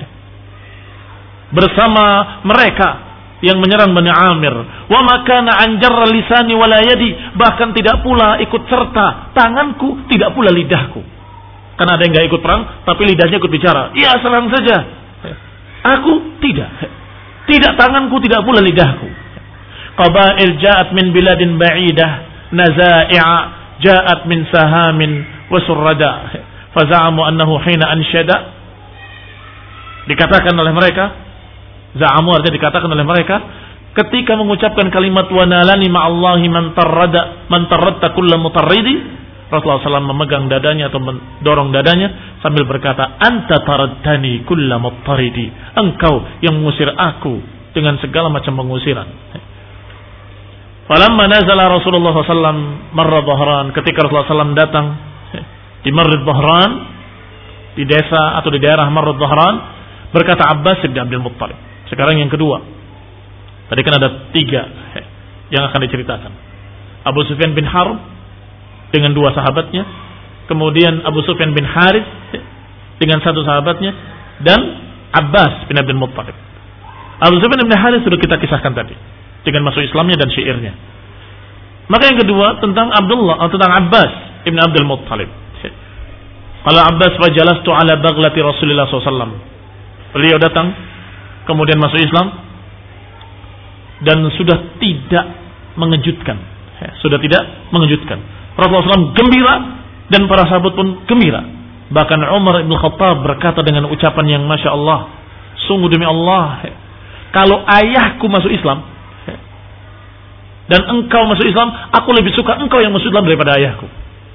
bersama mereka yang menyerang Bani Amir. Wa makana anjarra lisani wala yadi, bahkan tidak pula ikut serta tanganku, tidak pula lidahku. Karena ada yang enggak ikut perang tapi lidahnya ikut bicara. Iya, serang saja. Aku tidak. Tidak tanganku, tidak pula lidahku. Qabail ja'at min biladin ba'idah, naza'i'a ja'at min sahamin wa surrada. Faza'amu annahu hina ansyada. Dikatakan oleh mereka, za'amu artinya dikatakan oleh mereka, ketika mengucapkan kalimat wa nalani ma'allahi man tarrada man tarradta kulla mutarridi, Rasulullah shallallahu alaihi wasallam memegang dadanya atau mendorong dadanya sambil berkata, anta taraddani kulla mutarridi, engkau yang mengusir aku dengan segala macam pengusiran. Falamma nazala Rasulullah shallallahu alaihi wasallam marra Dhahran, ketika Rasulullah shallallahu alaihi wasallam datang di Marr Dhahran, di desa atau di daerah Marr Dhahran, berkata Abbas bin Abdul Muttalib. Sekarang yang kedua. Tadi kan ada tiga yang akan diceritakan. Abu Sufyan bin Harb dengan dua sahabatnya, kemudian Abu Sufyan bin Harith dengan satu sahabatnya, dan Abbas bin Abdul Muttalib. Abu Sufyan bin Harith sudah kita kisahkan tadi dengan masuk Islamnya dan syairnya. Maka yang kedua tentang Abdullah atau tentang Abbas bin Abdul Muttalib. Kalau Abbas wa jalastu ala baghlati Rasulullah sallallahu alaihi wasallam. Beliau datang kemudian masuk Islam dan sudah tidak mengejutkan, sudah tidak mengejutkan. Rasulullah shallallahu alaihi wasallam gembira dan para sahabat pun gembira. Bahkan Umar bin Khattab berkata dengan ucapan yang masya Allah, sungguh demi Allah, kalau ayahku masuk Islam dan engkau masuk Islam, aku lebih suka engkau yang masuk Islam daripada ayahku.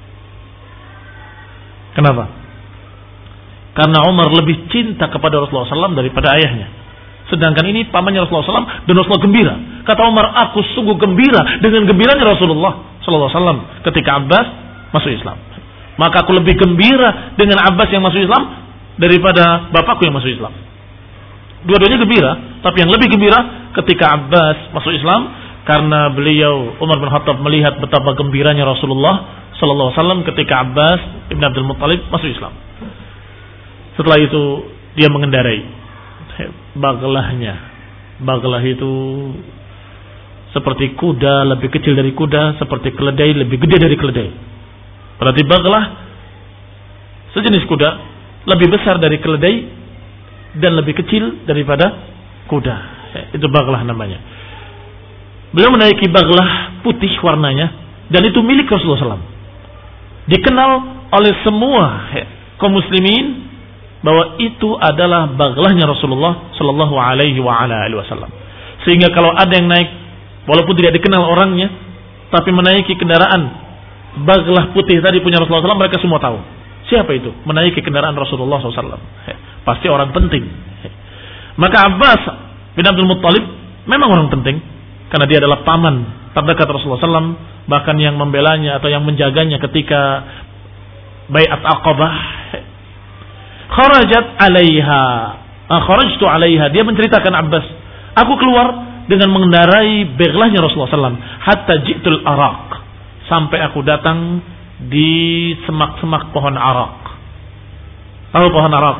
Kenapa? Karena Umar lebih cinta kepada Rasulullah shallallahu alaihi wasallam daripada ayahnya. Sedangkan ini pamannya Rasulullah shallallahu alaihi wasallam dan Rasulullah gembira. Kata Umar, aku sungguh gembira dengan gembiranya Rasulullah sallallahu alaihi wasallam ketika Abbas masuk Islam. Maka aku lebih gembira dengan Abbas yang masuk Islam daripada bapakku yang masuk Islam. Dua-duanya gembira, tapi yang lebih gembira ketika Abbas masuk Islam karena beliau Umar bin Khattab melihat betapa gembiranya Rasulullah sallallahu alaihi wasallam ketika Abbas ibn Abdul Muttalib masuk Islam. Setelah itu dia mengendarai baglahnya. Baglah itu seperti kuda, lebih kecil dari kuda, seperti keledai, lebih gede dari keledai. Berarti baglah sejenis kuda lebih besar dari keledai dan lebih kecil daripada kuda. Itu baglah namanya. Beliau menaiki baglah putih warnanya dan itu milik Rasulullah shallallahu alaihi wasallam. Dikenal oleh semua kaum muslimin bahwa itu adalah baglahnya Rasulullah Shallallahu Alaihi Wasallam. Sehingga kalau ada yang naik, walaupun tidak dikenal orangnya, tapi menaiki kendaraan baglah putih tadi punya Rasulullah shallallahu alaihi wasallam, mereka semua tahu siapa itu menaiki kendaraan Rasulullah shallallahu alaihi wasallam. Pasti orang penting. Maka Abbas bin Abdul Muttalib memang orang penting karena dia adalah paman terdekat Rasulullah shallallahu alaihi wasallam, bahkan yang membelanya atau yang menjaganya ketika Bai'at Aqabah. Kharajat alaiha, kharajtu alaiha. Dia menceritakan Abbas, aku keluar dengan mengendarai beglahnya Rasulullah shallallahu alaihi wasallam hatta ji'tul araq, sampai aku datang di semak-semak pohon arak. Tahu pohon arak?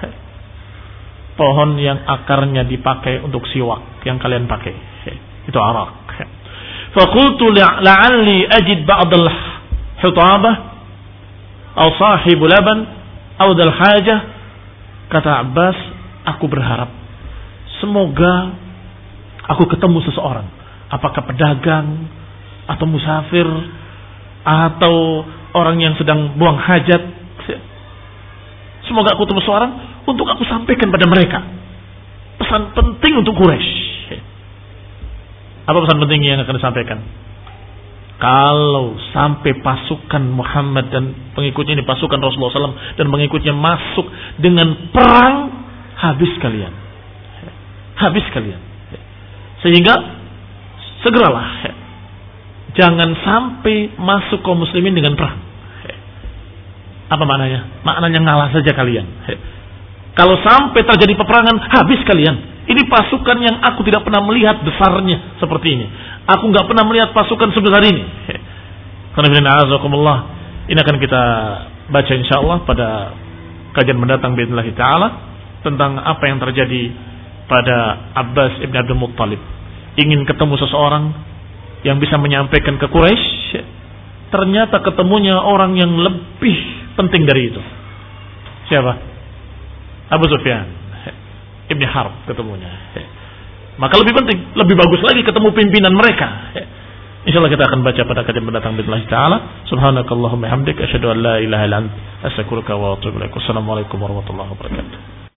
Pohon yang akarnya dipakai untuk siwak yang kalian pakai. Itu arak. Faqultu la'alli ajid ba'dal hutabah atau sahibu laban Audal hajah. Kata Abbas, aku berharap semoga aku ketemu seseorang, apakah pedagang atau musafir atau orang yang sedang buang hajat. Semoga aku ketemu seseorang untuk aku sampaikan pada mereka pesan penting untuk Quraisy. Apa pesan penting yang akan disampaikan? Kalau sampai pasukan Muhammad dan pengikutnya ini, pasukan Rasulullah shallallahu alaihi wasallam dan pengikutnya masuk dengan perang, habis kalian. Habis kalian. Sehingga segeralah. Jangan sampai masuk kaum muslimin dengan perang. Apa maknanya? Maknanya ngalah saja kalian. Kalau sampai terjadi peperangan, habis kalian. Ini pasukan yang aku tidak pernah melihat besarnya seperti ini. Aku nggak pernah melihat pasukan sebesar ini. Ini akan kita baca insyaallah pada kajian mendatang biidznillah taala tentang apa yang terjadi pada Abbas ibn Abdul Muttalib. Ingin ketemu seseorang yang bisa menyampaikan ke Quraisy, ternyata ketemunya orang yang lebih penting dari itu. Siapa? Abu Sufyan ibn Harb ketemunya. Maka lebih penting, lebih bagus lagi ketemu pimpinan mereka. Insyaallah kita akan baca pada kajian mendatang billahi taala. Subhanakallahumma hamdika asyhadu an la ilaha illa anta astaghfiruka wa atubu ilaik. Wassalamualaikum warahmatullahi wabarakatuh.